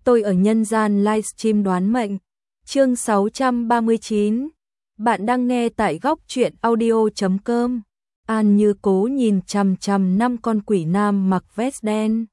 tôi ở nhân gian livestream đoán mệnh. Chương 639. Bạn đang nghe tại góc truyện audio.com. An Như Cố nhìn chằm chằm 5 con quỷ nam mặc vest đen.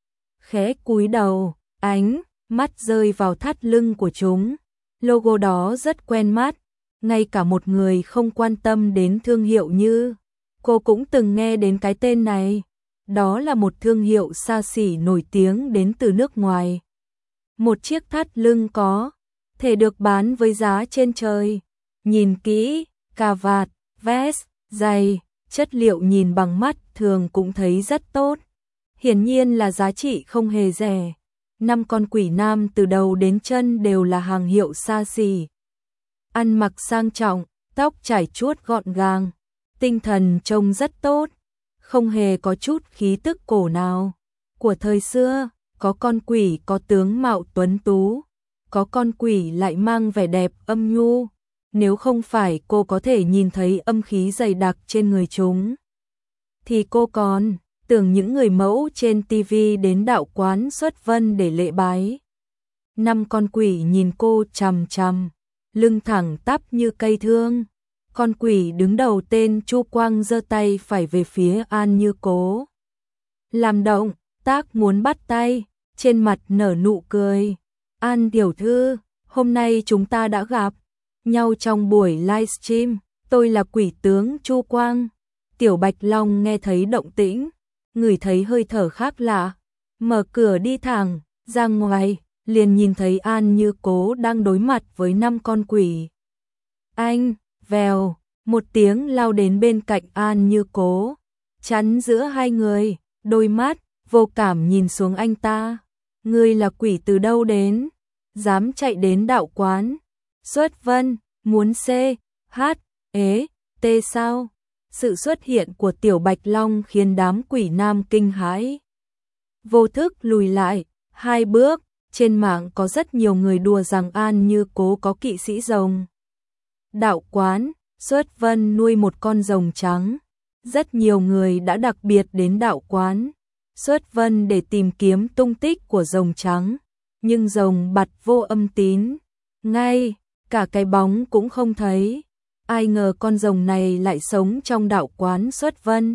Khẽ cúi đầu, ánh mắt rơi vào thắt lưng của chúng. Logo đó rất quen mắt, ngay cả một người không quan tâm đến thương hiệu như cô cũng từng nghe đến cái tên này. Đó là một thương hiệu xa xỉ nổi tiếng đến từ nước ngoài. Một chiếc thắt lưng có thể được bán với giá trên trời. Nhìn kỹ, cà vạt, vest, giày, chất liệu nhìn bằng mắt thường cũng thấy rất tốt. Hiển nhiên là giá trị không hề rẻ. 5 con quỷ nam từ đầu đến chân đều là hàng hiệu xa xỉ. Ăn mặc sang trọng, tóc chải chuốt gọn gàng, tinh thần trông rất tốt, không hề có chút khí tức cổ nào. Của thời xưa, có con quỷ có tướng mạo tuấn tú, có con quỷ lại mang vẻ đẹp âm nhu. Nếu không phải cô có thể nhìn thấy âm khí dày đặc trên người chúng, thì cô còn tưởng những người mẫu trên TV đến đạo quán xuất vân để lễ bái. 5 con quỷ nhìn cô chằm chằm, lưng thẳng tắp như cây thương. Con quỷ đứng đầu tên Chu Quang giơ tay phải về phía An Như Cố, làm động tác muốn bắt tay, trên mặt nở nụ cười. An tiểu thư, hôm nay chúng ta đã gặp nhau trong buổi livestream, tôi là quỷ tướng Chu Quang. Tiểu Bạch Long nghe thấy động tĩnh, ngửi thấy hơi thở khác lạ, mở cửa đi thẳng ra ngoài, liền nhìn thấy An Như Cố đang đối mặt với 5 con quỷ. Anh, vèo, một tiếng lao đến bên cạnh An Như Cố, chắn giữa hai người, đôi mắt vô cảm nhìn xuống anh ta. Ngươi là quỷ từ đâu đến, dám chạy đến đạo quán xuất vân, muốn T sao? Sự xuất hiện của Tiểu Bạch Long khiến đám quỷ nam kinh hãi, vô thức lùi lại 2 bước. Trên mạng có rất nhiều người đùa rằng An Như Cố có kỵ sĩ rồng. Đạo quán xuất vân nuôi một con rồng trắng. Rất nhiều người đã đặc biệt đến đạo quán xuất vân để tìm kiếm tung tích của rồng trắng, nhưng rồng bặt vô âm tín, ngay cả cái bóng cũng không thấy. Ai ngờ con rồng này lại sống trong đạo quán xuất vân.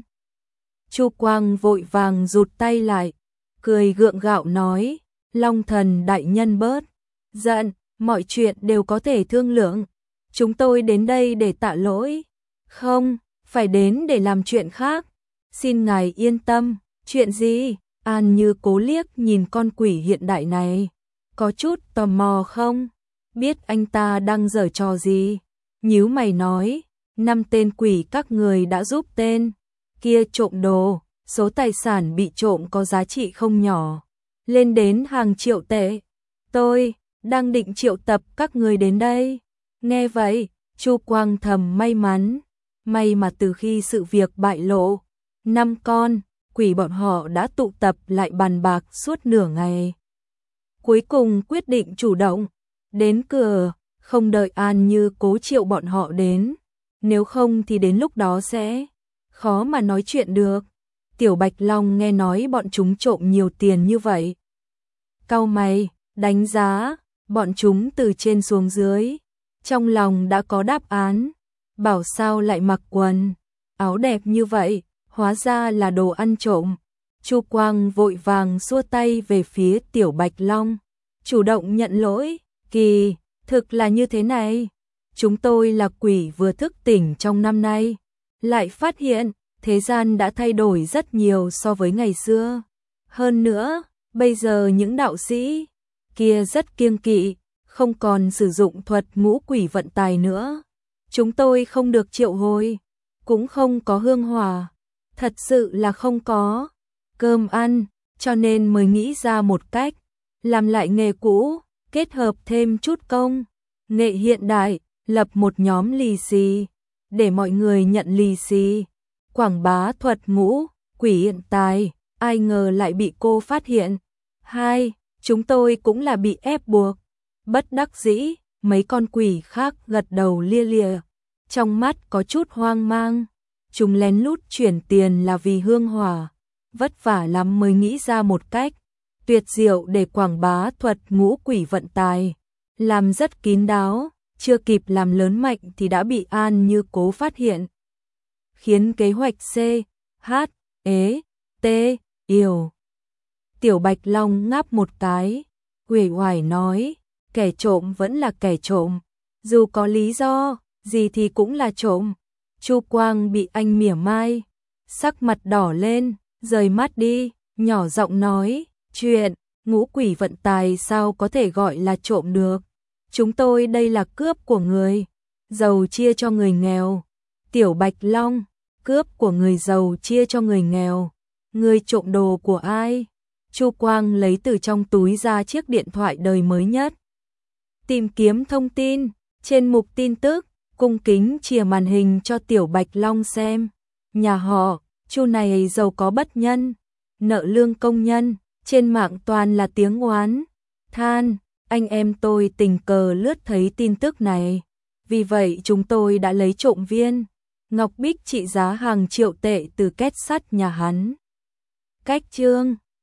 Chu Quang vội vàng rụt tay lại, cười gượng gạo nói: Long thần đại nhân bớt giận, mọi chuyện đều có thể thương lượng. Chúng tôi đến đây để tạ lỗi, không phải đến để làm chuyện khác. Xin ngài yên tâm. Chuyện gì? An Như Cố liếc nhìn con quỷ hiện đại này, có chút tò mò không biết anh ta đang giở trò gì. Nhíu mày nói: 5 tên quỷ các người đã giúp tên kia trộm đồ, số tài sản bị trộm có giá trị không nhỏ, lên đến hàng triệu tệ. Tôi đang định triệu tập các người đến đây. Nghe vậy, Chu Quang thầm may mắn, may mà từ khi sự việc bại lộ, 5 con quỷ bọn họ đã tụ tập lại bàn bạc suốt nửa ngày. Cuối cùng quyết định chủ động đến cửa, không đợi An Như Cố triệu bọn họ đến, nếu không thì đến lúc đó sẽ khó mà nói chuyện được. Tiểu Bạch Long nghe nói bọn chúng trộm nhiều tiền như vậy, cau mày, đánh giá bọn chúng từ trên xuống dưới, trong lòng đã có đáp án. Bảo sao lại mặc quần áo đẹp như vậy, hóa ra là đồ ăn trộm. Chu Quang vội vàng xua tay về phía Tiểu Bạch Long, chủ động nhận lỗi: Kỳ thực là như thế này, chúng tôi là quỷ vừa thức tỉnh trong năm nay, lại phát hiện thế gian đã thay đổi rất nhiều so với ngày xưa. Hơn nữa, bây giờ những đạo sĩ kia rất kiêng kỵ, không còn sử dụng thuật ngũ quỷ vận tài nữa. Chúng tôi không được triệu hồi, cũng không có hương hỏa, thật sự là không có cơm ăn, cho nên mới nghĩ ra một cách làm lại nghề cũ, kết hợp thêm chút công nghệ hiện đại, lập một nhóm lì xì để mọi người nhận lì xì, quảng bá thuật ngũ quỷ hiện tài. Ai ngờ lại bị cô phát hiện. Chúng tôi cũng là bị ép buộc. Bất đắc dĩ, mấy con quỷ khác gật đầu lia lịa, trong mắt có chút hoang mang. Chúng lén lút chuyển tiền là vì hương hỏa, vất vả lắm mới nghĩ ra một cách tuyệt diệu để quảng bá thuật ngũ quỷ vận tài, làm rất kín đáo, chưa kịp làm lớn mạnh thì đã bị An Như Cố phát hiện, khiến kế hoạch C, H, ế, T, Yểu. Tiểu Bạch Long ngáp một cái, uể oải nói, kẻ trộm vẫn là kẻ trộm, dù có lý do gì thì cũng là trộm. Chu Quang bị anh mỉa mai, sắc mặt đỏ lên, rời mắt đi, nhỏ giọng nói, chuyện ngũ quỷ vận tài sao có thể gọi là trộm được. Chúng tôi đây là cướp của người giàu chia cho người nghèo. Tiểu Bạch Long, cướp của người giàu chia cho người nghèo. Người trộm đồ của ai? Chu Quang lấy từ trong túi ra chiếc điện thoại đời mới nhất. Tìm kiếm thông tin, trên mục tin tức, cung kính chìa màn hình cho Tiểu Bạch Long xem. Nhà họ, Chu này giàu có bất nhân, nợ lương công nhân, trên mạng toàn là tiếng oán than. Anh em tôi tình cờ lướt thấy tin tức này, vì vậy chúng tôi đã lấy trộm viên ngọc bích trị giá hàng triệu tệ từ két sắt nhà hắn. Cách chương